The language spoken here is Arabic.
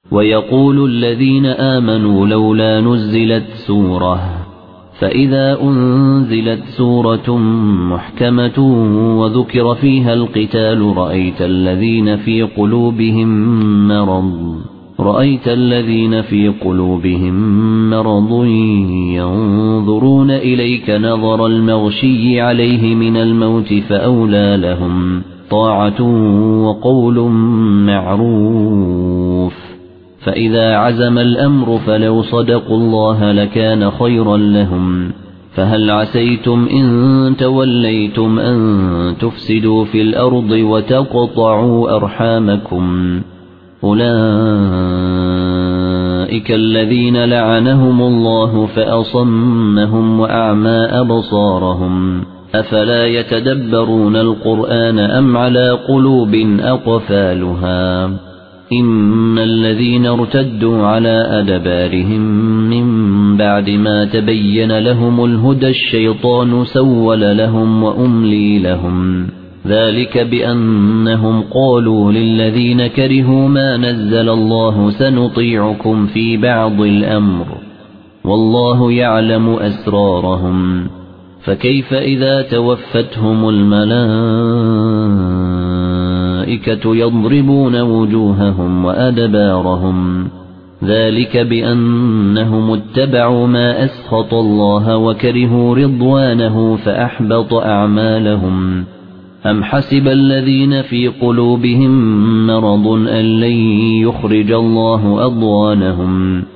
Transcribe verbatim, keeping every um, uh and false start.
ويقول الذين آمنوا لولا نزلت سورة فإذا أنزلت سورة محكمة وذكر فيها القتال رأيت الذين في قلوبهم مرض رأيت الذين في قلوبهم مرض ينظرون إليك نظر المغشي عليه من الموت فأولى لهم طاعة وقول معروف فإذا عزم الأمر فلو صدقوا الله لكان خيرا لهم فهل عسيتم إن توليتم أن تفسدوا في الأرض وتقطعوا أرحامكم أولئك الذين لعنهم الله فأصمهم وأعمى أبصارهم أفلا يتدبرون القرآن أم على قلوب أقفالها إن الذين ارتدوا على أدبارهم من بعد ما تبين لهم الهدى الشيطان سول لهم وأملي لهم ذلك بأنهم قالوا للذين كرهوا ما نزل الله سنطيعكم في بعض الأمر والله يعلم أسرارهم فكيف إذا توفتهم الملائكة يضربون وجوههم وأدبارهم ذلك بأنهم اتبعوا ما أسخط الله وكرهوا رضوانه فأحبط أعمالهم أم حسب الذين في قلوبهم مرض أن لن يخرج الله أضغانهم